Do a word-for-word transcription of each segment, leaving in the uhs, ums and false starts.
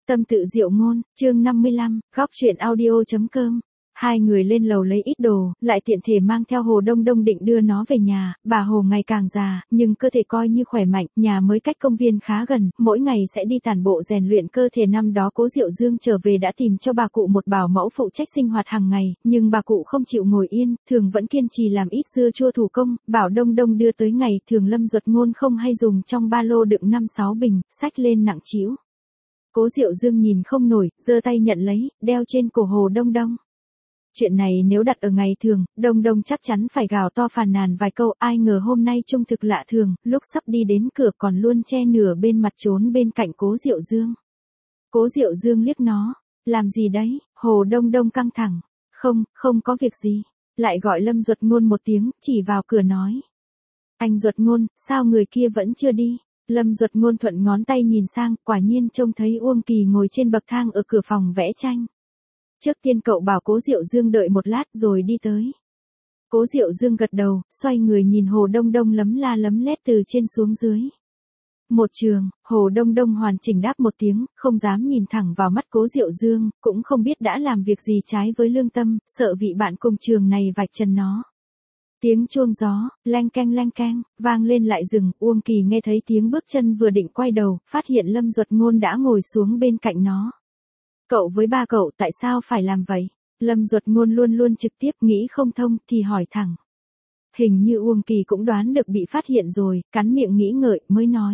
Tâm tự diệu ngôn, chương năm mươi lăm, góc truyện audio.com. Hai người lên lầu lấy ít đồ, lại tiện thể mang theo Hồ Đông Đông định đưa nó về nhà. Bà Hồ ngày càng già, nhưng cơ thể coi như khỏe mạnh, nhà mới cách công viên khá gần, mỗi ngày sẽ đi tản bộ rèn luyện cơ thể. Năm đó Cố Diệu Dương trở về đã tìm cho bà cụ một bảo mẫu phụ trách sinh hoạt hàng ngày, nhưng bà cụ không chịu ngồi yên, thường vẫn kiên trì làm ít dưa chua thủ công, bảo Đông Đông đưa tới ngày thường Lâm Duật Ngôn không hay dùng trong ba lô đựng năm sáu bình, xách lên nặng trĩu. Cố Diệu Dương nhìn không nổi, giơ tay nhận lấy, đeo trên cổ Hồ Đông Đông. Chuyện này nếu đặt ở ngày thường, Đông Đông chắc chắn phải gào to phàn nàn vài câu, ai ngờ hôm nay trông thực lạ thường, lúc sắp đi đến cửa còn luôn che nửa bên mặt trốn bên cạnh Cố Diệu Dương. Cố Diệu Dương liếc nó, làm gì đấy? Hồ Đông Đông căng thẳng, không, không có việc gì, lại gọi Lâm Duật Ngôn một tiếng, chỉ vào cửa nói. Anh Duật Ngôn, sao người kia vẫn chưa đi? Lâm Duật Ngôn thuận ngón tay nhìn sang, quả nhiên trông thấy Uông Kỳ ngồi trên bậc thang ở cửa phòng vẽ tranh. Trước tiên cậu bảo Cố Diệu Dương đợi một lát rồi đi tới. Cố Diệu Dương gật đầu, xoay người nhìn Hồ Đông Đông lấm la lấm lét từ trên xuống dưới. Một trường, Hồ Đông Đông hoàn chỉnh đáp một tiếng, không dám nhìn thẳng vào mắt Cố Diệu Dương, cũng không biết đã làm việc gì trái với lương tâm, sợ vị bạn cùng trường này vạch trần nó. Tiếng chuông gió, leng keng leng keng, vang lên lại dừng, Uông Kỳ nghe thấy tiếng bước chân vừa định quay đầu, phát hiện Lâm Duật Ngôn đã ngồi xuống bên cạnh nó. Cậu với ba cậu tại sao phải làm vậy? Lâm Duật Ngôn luôn luôn trực tiếp, nghĩ không thông thì hỏi thẳng. Hình như Uông Kỳ cũng đoán được bị phát hiện rồi, cắn miệng nghĩ ngợi mới nói.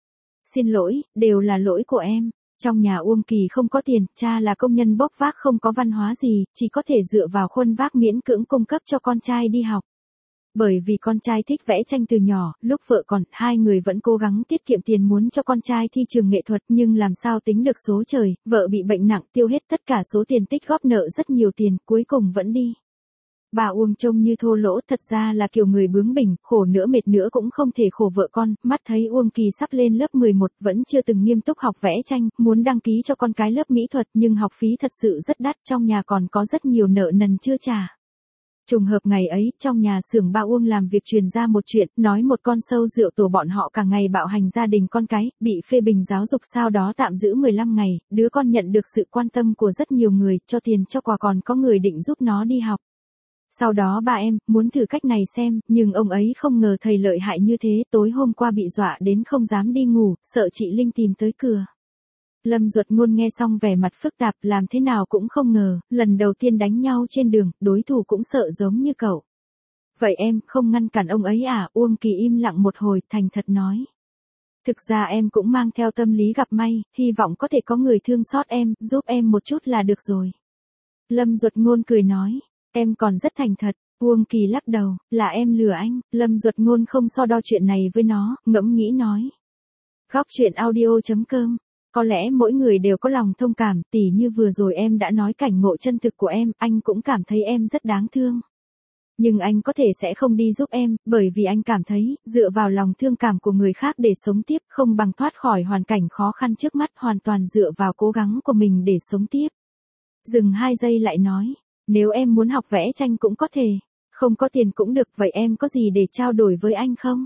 Xin lỗi, đều là lỗi của em. Trong nhà Uông Kỳ không có tiền, cha là công nhân bốc vác không có văn hóa gì, chỉ có thể dựa vào khuân vác miễn cưỡng cung cấp cho con trai đi học. Bởi vì con trai thích vẽ tranh từ nhỏ, lúc vợ còn, hai người vẫn cố gắng tiết kiệm tiền muốn cho con trai thi trường nghệ thuật, nhưng làm sao tính được số trời, vợ bị bệnh nặng tiêu hết tất cả số tiền tích góp, nợ rất nhiều tiền, cuối cùng vẫn đi. Bà Uông trông như thô lỗ, thật ra là kiểu người bướng bỉnh, khổ nữa mệt nữa cũng không thể khổ vợ con, mắt thấy Uông Kỳ sắp lên lớp mười một, vẫn chưa từng nghiêm túc học vẽ tranh, muốn đăng ký cho con cái lớp mỹ thuật, nhưng học phí thật sự rất đắt, trong nhà còn có rất nhiều nợ nần chưa trả. Trùng hợp ngày ấy, trong nhà xưởng bà Uông làm việc truyền ra một chuyện, nói một con sâu rượu tổ bọn họ cả ngày bạo hành gia đình con cái, bị phê bình giáo dục sau đó tạm giữ mười lăm ngày, đứa con nhận được sự quan tâm của rất nhiều người, cho tiền cho quà, còn có người định giúp nó đi học. Sau đó ba em, muốn thử cách này xem, nhưng ông ấy không ngờ thầy lợi hại như thế, tối hôm qua bị dọa đến không dám đi ngủ, sợ chị Linh tìm tới cửa. Lâm Duật Ngôn nghe xong vẻ mặt phức tạp, làm thế nào cũng không ngờ, lần đầu tiên đánh nhau trên đường, đối thủ cũng sợ giống như cậu. Vậy em, không ngăn cản ông ấy à? Uông Kỳ im lặng một hồi, thành thật nói. Thực ra em cũng mang theo tâm lý gặp may, hy vọng có thể có người thương xót em, giúp em một chút là được rồi. Lâm Duật Ngôn cười nói, em còn rất thành thật. Uông Kỳ lắc đầu, là em lừa anh. Lâm Duật Ngôn không so đo chuyện này với nó, ngẫm nghĩ nói. Góc truyện audio.com. Có lẽ mỗi người đều có lòng thông cảm, tỉ như vừa rồi em đã nói cảnh ngộ chân thực của em, anh cũng cảm thấy em rất đáng thương. Nhưng anh có thể sẽ không đi giúp em, bởi vì anh cảm thấy, dựa vào lòng thương cảm của người khác để sống tiếp không bằng thoát khỏi hoàn cảnh khó khăn trước mắt, hoàn toàn dựa vào cố gắng của mình để sống tiếp. Dừng hai giây lại nói, nếu em muốn học vẽ tranh cũng có thể, không có tiền cũng được, vậy em có gì để trao đổi với anh không?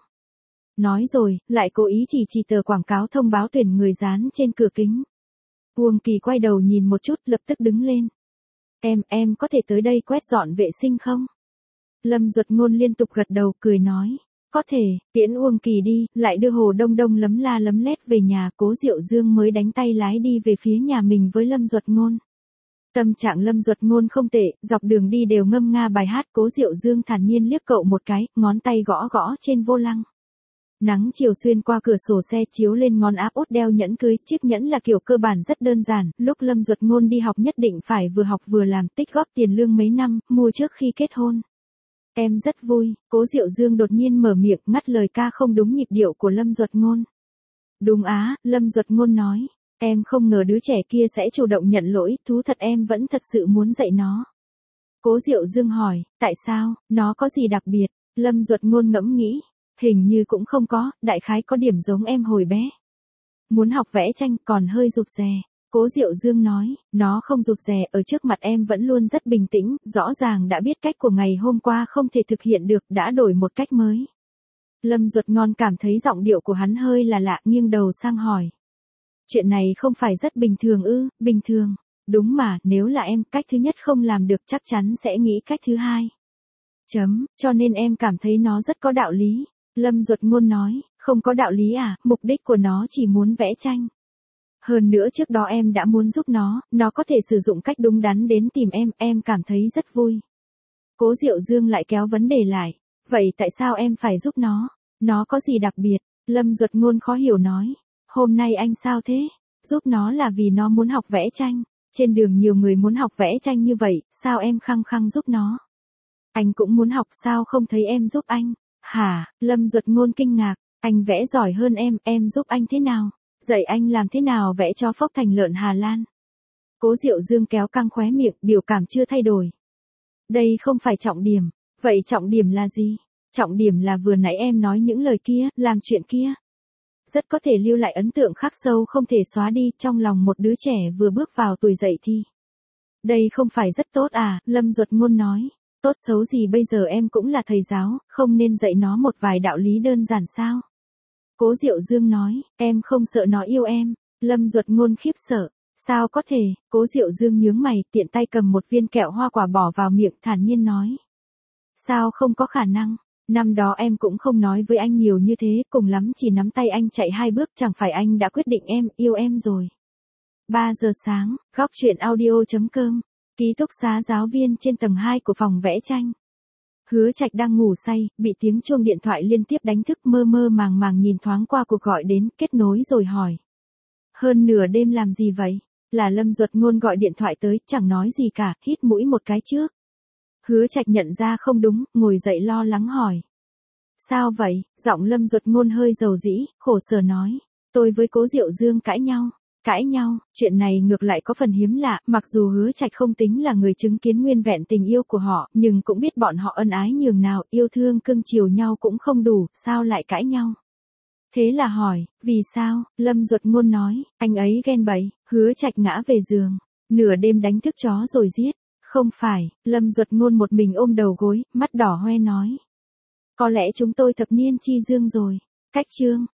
Nói rồi, lại cố ý chỉ chỉ tờ quảng cáo thông báo tuyển người dán trên cửa kính. Uông Kỳ quay đầu nhìn một chút, lập tức đứng lên. Em, em có thể tới đây quét dọn vệ sinh không? Lâm Duật Ngôn liên tục gật đầu, cười nói. Có thể, tiễn Uông Kỳ đi, lại đưa Hồ Đông Đông lấm la lấm lét về nhà, Cố Diệu Dương mới đánh tay lái đi về phía nhà mình với Lâm Duật Ngôn. Tâm trạng Lâm Duật Ngôn không tệ, dọc đường đi đều ngâm nga bài hát, Cố Diệu Dương thản nhiên liếc cậu một cái, ngón tay gõ gõ trên vô lăng. Nắng chiều xuyên qua cửa sổ xe chiếu lên ngón áp út đeo nhẫn cưới, chiếc nhẫn là kiểu cơ bản rất đơn giản, lúc Lâm Duật Ngôn đi học nhất định phải vừa học vừa làm, tích góp tiền lương mấy năm, mua trước khi kết hôn. Em rất vui. Cố Diệu Dương đột nhiên mở miệng, ngắt lời ca không đúng nhịp điệu của Lâm Duật Ngôn. Đúng á, Lâm Duật Ngôn nói, em không ngờ đứa trẻ kia sẽ chủ động nhận lỗi, thú thật em vẫn thật sự muốn dạy nó. Cố Diệu Dương hỏi, tại sao, nó có gì đặc biệt? Lâm Duật Ngôn ngẫm nghĩ. Hình như cũng không có, đại khái có điểm giống em hồi bé. Muốn học vẽ tranh còn hơi rụt rè. Cố Diệu Dương nói, nó không rụt rè, ở trước mặt em vẫn luôn rất bình tĩnh, rõ ràng đã biết cách của ngày hôm qua không thể thực hiện được, đã đổi một cách mới. Lâm Duật Ngôn cảm thấy giọng điệu của hắn hơi là lạ, nghiêng đầu sang hỏi. Chuyện này không phải rất bình thường ư? Bình thường. Đúng mà, nếu là em, cách thứ nhất không làm được chắc chắn sẽ nghĩ cách thứ hai. Chấm, cho nên em cảm thấy nó rất có đạo lý. Lâm Duật Ngôn nói, không có đạo lý à, mục đích của nó chỉ muốn vẽ tranh. Hơn nữa trước đó em đã muốn giúp nó, nó có thể sử dụng cách đúng đắn đến tìm em, em cảm thấy rất vui. Cố Diệu Dương lại kéo vấn đề lại. Vậy tại sao em phải giúp nó? Nó có gì đặc biệt? Lâm Duật Ngôn khó hiểu nói. Hôm nay anh sao thế? Giúp nó là vì nó muốn học vẽ tranh. Trên đường nhiều người muốn học vẽ tranh như vậy, sao em khăng khăng giúp nó? Anh cũng muốn học sao không thấy em giúp anh? Hả? Lâm Duật Ngôn kinh ngạc. Anh vẽ giỏi hơn em, em giúp anh thế nào? Dạy anh làm thế nào vẽ cho phốc thành lợn Hà Lan? Cố Diệu Dương kéo căng khóe miệng, biểu cảm chưa thay đổi. Đây không phải trọng điểm. Vậy trọng điểm là gì? Trọng điểm là vừa nãy em nói những lời kia, làm chuyện kia. Rất có thể lưu lại ấn tượng khắc sâu không thể xóa đi trong lòng một đứa trẻ vừa bước vào tuổi dậy thì. Đây không phải rất tốt à? Lâm Duật Ngôn nói. Tốt xấu gì bây giờ em cũng là thầy giáo, không nên dạy nó một vài đạo lý đơn giản sao? Cố Diệu Dương nói, em không sợ nó yêu em. Lâm Duật Ngôn khiếp sợ. Sao có thể? Cố Diệu Dương nhướng mày, tiện tay cầm một viên kẹo hoa quả bỏ vào miệng, thản nhiên nói. Sao không có khả năng? Năm đó em cũng không nói với anh nhiều như thế, cùng lắm chỉ nắm tay anh chạy hai bước, chẳng phải anh đã quyết định em, yêu em rồi. ba giờ sáng, góc truyện audio chấm com, ký túc xá giáo viên trên tầng hai của phòng vẽ tranh. Hứa Trạch đang ngủ say, bị tiếng chuông điện thoại liên tiếp đánh thức, mơ mơ màng màng nhìn thoáng qua cuộc gọi đến, kết nối rồi hỏi. Hơn nửa đêm làm gì vậy? Là Lâm Duật Ngôn gọi điện thoại tới, chẳng nói gì cả, hít mũi một cái trước. Hứa Trạch nhận ra không đúng, ngồi dậy lo lắng hỏi. Sao vậy? Giọng Lâm Duật Ngôn hơi dầu dĩ, khổ sở nói. Tôi với Cố Diệu Dương cãi nhau. Cãi nhau, chuyện này ngược lại có phần hiếm lạ, mặc dù Hứa Trạch không tính là người chứng kiến nguyên vẹn tình yêu của họ, nhưng cũng biết bọn họ ân ái nhường nào, yêu thương cưng chiều nhau cũng không đủ, sao lại cãi nhau? Thế là hỏi, vì sao? Lâm Duật Ngôn nói, anh ấy ghen bậy. Hứa Trạch ngã về giường, nửa đêm đánh thức chó rồi giết. Không phải, Lâm Duật Ngôn một mình ôm đầu gối, mắt đỏ hoe nói. Có lẽ chúng tôi thập niên chi dương rồi. Cách chương.